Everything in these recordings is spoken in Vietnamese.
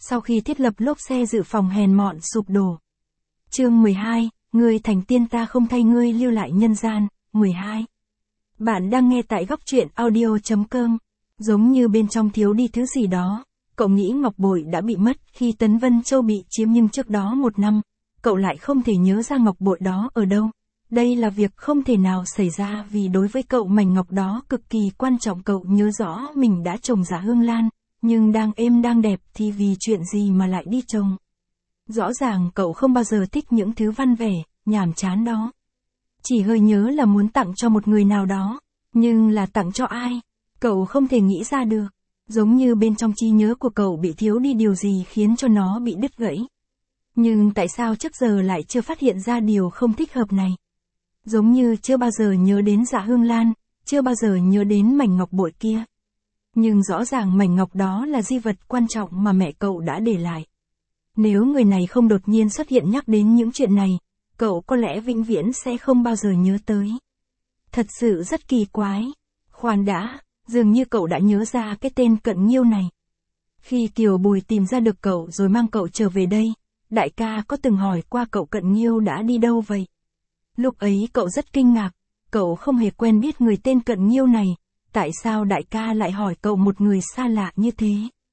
sau khi thiết lập lốp xe dự phòng hèn mọn sụp đổ. Chương 12, ngươi thành tiên ta không thay ngươi lưu lại nhân gian, 12. Bạn đang nghe tại góc truyện audio.com. Giống như bên trong thiếu đi thứ gì đó, cậu nghĩ ngọc bội đã bị mất khi Tấn Vân Châu bị chiếm, nhưng trước đó 1 năm, cậu lại không thể nhớ ra ngọc bội đó ở đâu. Đây là việc không thể nào xảy ra vì đối với cậu mảnh ngọc đó cực kỳ quan trọng. Cậu nhớ rõ mình đã trồng Dạ Hương Lan, nhưng đang êm đang đẹp thì vì chuyện gì mà lại đi trồng. Rõ ràng cậu không bao giờ thích những thứ văn vẻ, nhàm chán đó. Chỉ hơi nhớ là muốn tặng cho một người nào đó, nhưng là tặng cho ai, cậu không thể nghĩ ra được. Giống như bên trong trí nhớ của cậu bị thiếu đi điều gì khiến cho nó bị đứt gãy. Nhưng tại sao trước giờ lại chưa phát hiện ra điều không thích hợp này? Giống như chưa bao giờ nhớ đến Dạ Hương Lan, chưa bao giờ nhớ đến mảnh ngọc bội kia. Nhưng rõ ràng mảnh ngọc đó là di vật quan trọng mà mẹ cậu đã để lại. Nếu người này không đột nhiên xuất hiện nhắc đến những chuyện này, cậu có lẽ vĩnh viễn sẽ không bao giờ nhớ tới. Thật sự rất kỳ quái. Khoan đã, dường như cậu đã nhớ ra cái tên Cận Nghiêu này. Khi Kiều Bùi tìm ra được cậu rồi mang cậu trở về đây, đại ca có từng hỏi qua cậu Cận Nghiêu đã đi đâu vậy? Lúc ấy cậu rất kinh ngạc, cậu không hề quen biết người tên Cận Nghiêu này, tại sao đại ca lại hỏi cậu một người xa lạ như thế?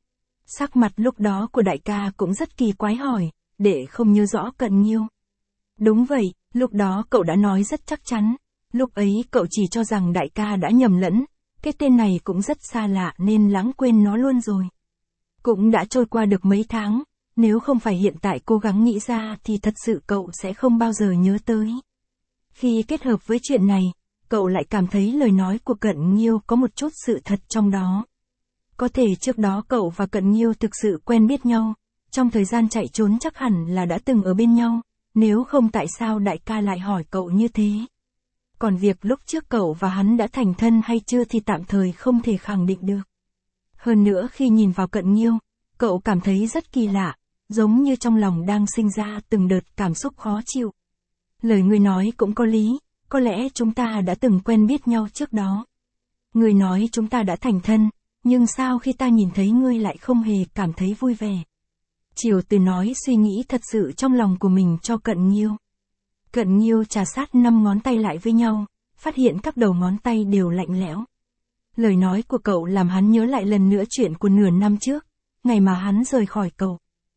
Sắc mặt lúc đó của đại ca cũng rất kỳ quái, hỏi, để không nhớ rõ Cận Nghiêu. Đúng vậy, lúc đó cậu đã nói rất chắc chắn, lúc ấy cậu chỉ cho rằng đại ca đã nhầm lẫn, cái tên này cũng rất xa lạ nên lãng quên nó luôn rồi. Cũng đã trôi qua được mấy tháng, nếu không phải hiện tại cố gắng nghĩ ra thì thật sự cậu sẽ không bao giờ nhớ tới. Khi kết hợp với chuyện này, cậu lại cảm thấy lời nói của Cận Nghiêu có một chút sự thật trong đó. Có thể trước đó cậu và Cận Nghiêu thực sự quen biết nhau, trong thời gian chạy trốn chắc hẳn là đã từng ở bên nhau, nếu không tại sao đại ca lại hỏi cậu như thế. Còn việc lúc trước cậu và hắn đã thành thân hay chưa thì tạm thời không thể khẳng định được. Hơn nữa khi nhìn vào Cận Nghiêu, cậu cảm thấy rất kỳ lạ, giống như trong lòng đang sinh ra từng đợt cảm xúc khó chịu. Lời người nói cũng có lý, có lẽ chúng ta đã từng quen biết nhau trước đó. Người nói chúng ta đã thành thân, nhưng sao khi ta nhìn thấy ngươi lại không hề cảm thấy vui vẻ? Triều Từ nói suy nghĩ thật sự trong lòng của mình cho Cận Nghiêu. Cận Nghiêu trà sát 5 ngón tay lại với nhau, phát hiện các đầu ngón tay đều lạnh lẽo. Lời nói của cậu làm hắn nhớ lại lần nữa chuyện của nửa năm trước, ngày mà hắn rời khỏi cậu.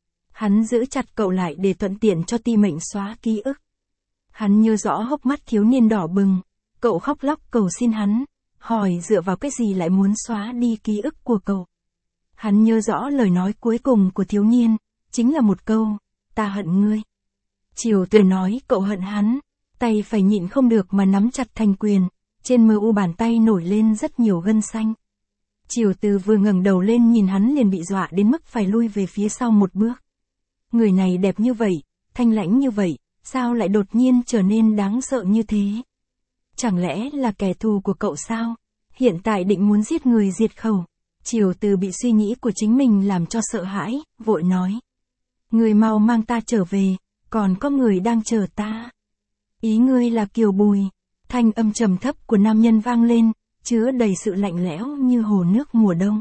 Hắn giữ chặt cậu lại để thuận tiện cho Ti Mệnh xóa ký ức. Hắn nhớ rõ hốc mắt thiếu niên đỏ bừng, cậu khóc lóc cầu xin hắn, hỏi dựa vào cái gì lại muốn xóa đi ký ức của cậu. Hắn nhớ rõ lời nói cuối cùng của thiếu niên, chính là một câu, ta hận ngươi. Triều Từ nói cậu hận hắn, tay phải nhịn không được mà nắm chặt thành quyền, trên mờ u bàn tay nổi lên rất nhiều gân xanh. Triều Từ vừa ngẩng đầu lên nhìn hắn liền bị dọa đến mức phải lui về phía sau một bước. Người này đẹp như vậy, thanh lãnh như vậy, sao lại đột nhiên trở nên đáng sợ như thế? Chẳng lẽ là kẻ thù của cậu sao? Hiện tại định muốn giết người diệt khẩu. Triều Từ bị suy nghĩ của chính mình làm cho sợ hãi, vội nói. Người mau mang ta trở về, còn có người đang chờ ta. Ý ngươi là Kiều Bùi. Thanh âm trầm thấp của nam nhân vang lên, chứa đầy sự lạnh lẽo như hồ nước mùa đông.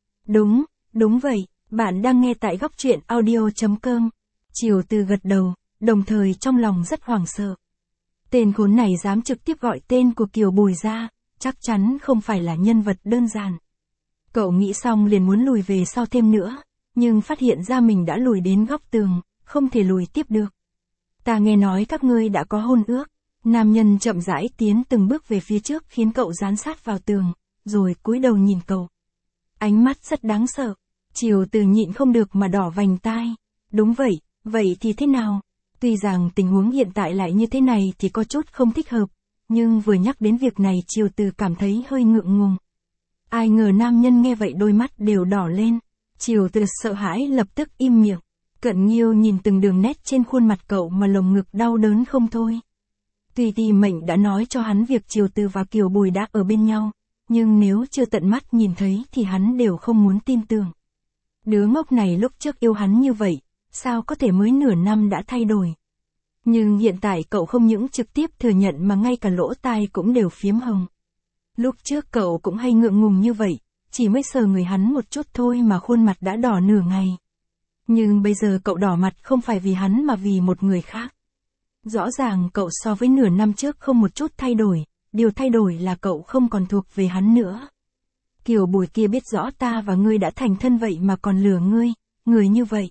Đúng vậy, bạn đang nghe tại góc truyện audio.com. Triều Từ gật đầu, đồng thời trong lòng rất hoảng sợ. Tên khốn này dám trực tiếp gọi tên của Kiều Bùi ra, chắc chắn không phải là nhân vật đơn giản. Cậu nghĩ xong liền muốn lùi về sau thêm nữa, nhưng phát hiện ra mình đã lùi đến góc tường, không thể lùi tiếp được. Ta nghe nói các ngươi đã có hôn ước. Nam nhân chậm rãi tiến từng bước về phía trước khiến cậu dán sát vào tường, rồi cúi đầu nhìn cậu. Ánh mắt rất đáng sợ. Triều Từ nhịn không được mà đỏ vành tai. Đúng vậy, vậy thì thế nào? Tuy rằng tình huống hiện tại lại như thế này thì có chút không thích hợp, nhưng vừa nhắc đến việc này Triều Từ cảm thấy hơi ngượng ngùng. Ai ngờ nam nhân nghe vậy đôi mắt đều đỏ lên. Triều Từ sợ hãi lập tức im miệng. Cận Nghiêu nhìn từng đường nét trên khuôn mặt cậu mà lồng ngực đau đớn không thôi. Tuy Ti Mệnh đã nói cho hắn việc Triều Từ và Kiều Bùi đã ở bên nhau, nhưng nếu chưa tận mắt nhìn thấy thì hắn đều không muốn tin tưởng. Đứa ngốc này lúc trước yêu hắn như vậy, sao có thể mới nửa năm đã thay đổi. Nhưng hiện tại cậu không những trực tiếp thừa nhận mà ngay cả lỗ tai cũng đều phiếm hồng. Lúc trước cậu cũng hay ngượng ngùng như vậy, chỉ mới sờ người hắn một chút thôi mà khuôn mặt đã đỏ nửa ngày. Nhưng bây giờ cậu đỏ mặt không phải vì hắn mà vì một người khác. Rõ ràng cậu so với nửa năm trước không một chút thay đổi, điều thay đổi là cậu không còn thuộc về hắn nữa. Kiều Bùi kia biết rõ ta và ngươi đã thành thân vậy mà còn lừa ngươi, người như vậy.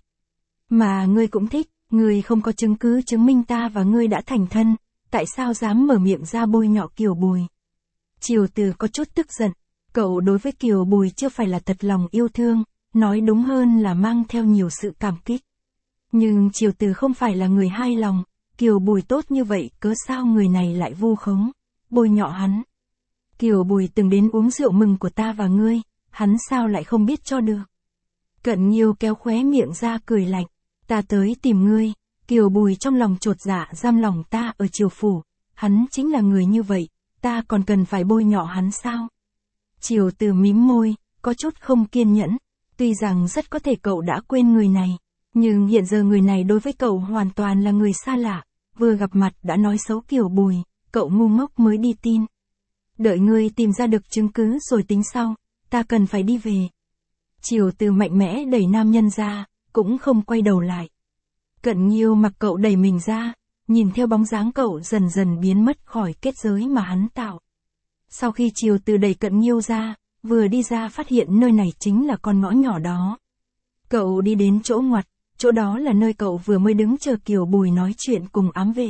Mà ngươi cũng thích, ngươi không có chứng cứ chứng minh ta và ngươi đã thành thân, tại sao dám mở miệng ra bôi nhọ Kiều Bùi. Triều Từ có chút tức giận, cậu đối với Kiều Bùi chưa phải là thật lòng yêu thương, nói đúng hơn là mang theo nhiều sự cảm kích. Nhưng Triều Từ không phải là người hai lòng, Kiều Bùi tốt như vậy cớ sao người này lại vu khống, bôi nhọ hắn. Kiều Bùi từng đến uống rượu mừng của ta và ngươi, hắn sao lại không biết cho được. Cận Nhiêu kéo khóe miệng ra cười lạnh, ta tới tìm ngươi, Kiều Bùi trong lòng chột dạ giam lòng ta ở Triều Phủ, hắn chính là người như vậy, ta còn cần phải bôi nhọ hắn sao? Triều Từ mím môi, có chút không kiên nhẫn, tuy rằng rất có thể cậu đã quên người này, nhưng hiện giờ người này đối với cậu hoàn toàn là người xa lạ, vừa gặp mặt đã nói xấu Kiều Bùi, cậu ngu ngốc mới đi tin. Đợi ngươi tìm ra được chứng cứ rồi tính sau, ta cần phải đi về. Triều Từ mạnh mẽ đẩy nam nhân ra, cũng không quay đầu lại. Cận Nhiêu mặc cậu đẩy mình ra, nhìn theo bóng dáng cậu dần dần biến mất khỏi kết giới mà hắn tạo. Sau khi Triều Từ đẩy Cận Nhiêu ra, vừa đi ra phát hiện nơi này chính là con ngõ nhỏ đó. Cậu đi đến chỗ ngoặt, chỗ đó là nơi cậu vừa mới đứng chờ Kiều Bùi nói chuyện cùng ám vệ.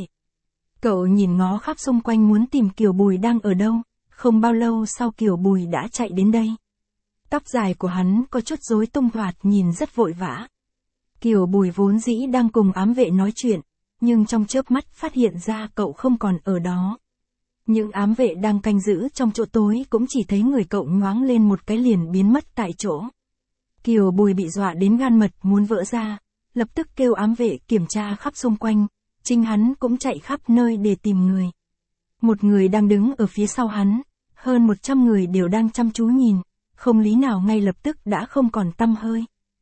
Cậu nhìn ngó khắp xung quanh muốn tìm Kiều Bùi đang ở đâu, không bao lâu sau Kiều Bùi đã chạy đến đây. Tóc dài của hắn có chút rối tung thoạt nhìn rất vội vã. Kiều Bùi vốn dĩ đang cùng ám vệ nói chuyện, nhưng trong chớp mắt phát hiện ra cậu không còn ở đó. Những ám vệ đang canh giữ trong chỗ tối cũng chỉ thấy người cậu nhoáng lên một cái liền biến mất tại chỗ. Kiều Bùi bị dọa đến gan mật muốn vỡ ra, lập tức kêu ám vệ kiểm tra khắp xung quanh, chính hắn cũng chạy khắp nơi để tìm người. Một người đang đứng ở phía sau hắn, hơn 100 người đều đang chăm chú nhìn, không lý nào ngay lập tức đã không còn tăm hơi.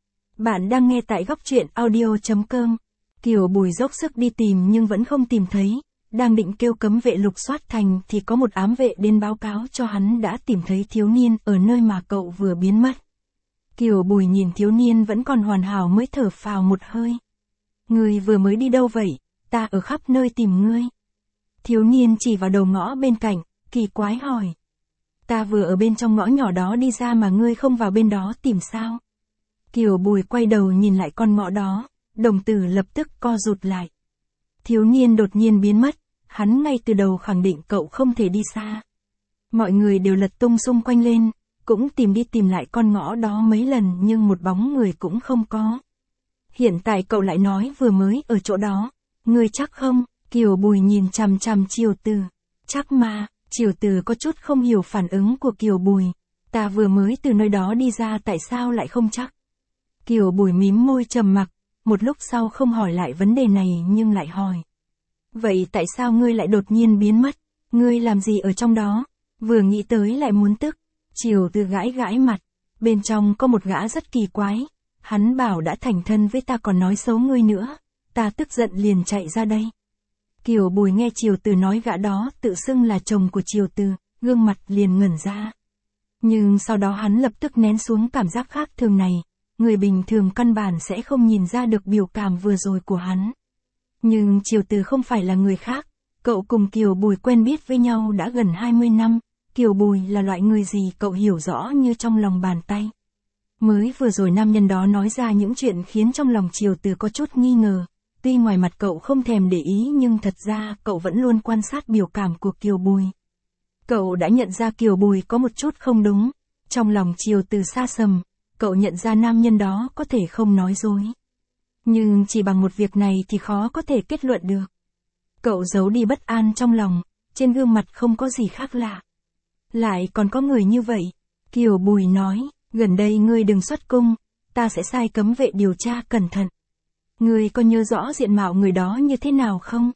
Bạn đang nghe tại góc truyện audio.com. Kiều Bùi dốc sức đi tìm nhưng vẫn không tìm thấy, đang định kêu cấm vệ lục soát thành thì có một ám vệ đến báo cáo cho hắn đã tìm thấy thiếu niên ở nơi mà cậu vừa biến mất. Kiều Bùi nhìn thiếu niên vẫn còn hoàn hảo mới thở phào một hơi. Ngươi vừa mới đi đâu vậy? Ta ở khắp nơi tìm ngươi. Thiếu niên chỉ vào đầu ngõ bên cạnh, kỳ quái hỏi. Ta vừa ở bên trong ngõ nhỏ đó đi ra mà ngươi không vào bên đó tìm sao? Kiều Bùi quay đầu nhìn lại con ngõ đó, đồng tử lập tức co rụt lại. Thiếu niên đột nhiên biến mất, hắn ngay từ đầu khẳng định cậu không thể đi xa. Mọi người đều lật tung xung quanh lên, cũng tìm đi tìm lại con ngõ đó mấy lần nhưng một bóng người cũng không có. Hiện tại cậu lại nói vừa mới ở chỗ đó, ngươi chắc không? Kiều Bùi nhìn chằm chằm Triều Từ. Chắc mà, Triều Từ có chút không hiểu phản ứng của Kiều Bùi. Ta vừa mới từ nơi đó đi ra tại sao lại không chắc? Kiều Bùi mím môi trầm mặc, một lúc sau không hỏi lại vấn đề này nhưng lại hỏi. Vậy tại sao ngươi lại đột nhiên biến mất? Ngươi làm gì ở trong đó? Vừa nghĩ tới lại muốn tức. Triều Từ gãi gãi mặt. Bên trong có một gã rất kỳ quái. Hắn bảo đã thành thân với ta còn nói xấu ngươi nữa. Ta tức giận liền chạy ra đây. Kiều Bùi nghe Triều Từ nói gã đó tự xưng là chồng của Triều Từ, gương mặt liền ngẩn ra. Nhưng sau đó hắn lập tức nén xuống cảm giác khác thường này. Người bình thường căn bản sẽ không nhìn ra được biểu cảm vừa rồi của hắn. Nhưng Triều Từ không phải là người khác. Cậu cùng Kiều Bùi quen biết với nhau đã gần 20 năm. Kiều Bùi là loại người gì cậu hiểu rõ như trong lòng bàn tay. Mới vừa rồi nam nhân đó nói ra những chuyện khiến trong lòng Triều Từ có chút nghi ngờ. Tuy ngoài mặt cậu không thèm để ý nhưng thật ra cậu vẫn luôn quan sát biểu cảm của Kiều Bùi. Cậu đã nhận ra Kiều Bùi có một chút không đúng. Trong lòng Triều Từ xa sầm, cậu nhận ra nam nhân đó có thể không nói dối. Nhưng chỉ bằng một việc này thì khó có thể kết luận được. Cậu giấu đi bất an trong lòng, trên gương mặt không có gì khác lạ. Lại còn có người như vậy. Kiều Bùi nói, gần đây ngươi đừng xuất cung, ta sẽ sai cấm vệ điều tra cẩn thận. Ngươi có nhớ rõ diện mạo người đó như thế nào không?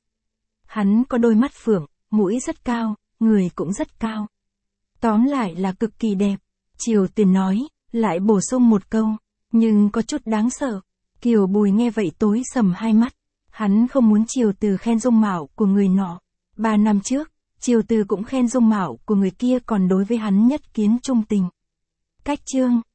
Hắn có đôi mắt phượng, mũi rất cao, người cũng rất cao. Tóm lại là cực kỳ đẹp. Triều Từ nói, lại bổ sung một câu, nhưng có chút đáng sợ. Kiều Bùi nghe vậy tối sầm hai mắt. Hắn không muốn Triều Từ khen dung mạo của người nọ. 3 năm trước, Triều Từ cũng khen dung mạo của người kia còn đối với hắn nhất kiến trung tình. Cách chương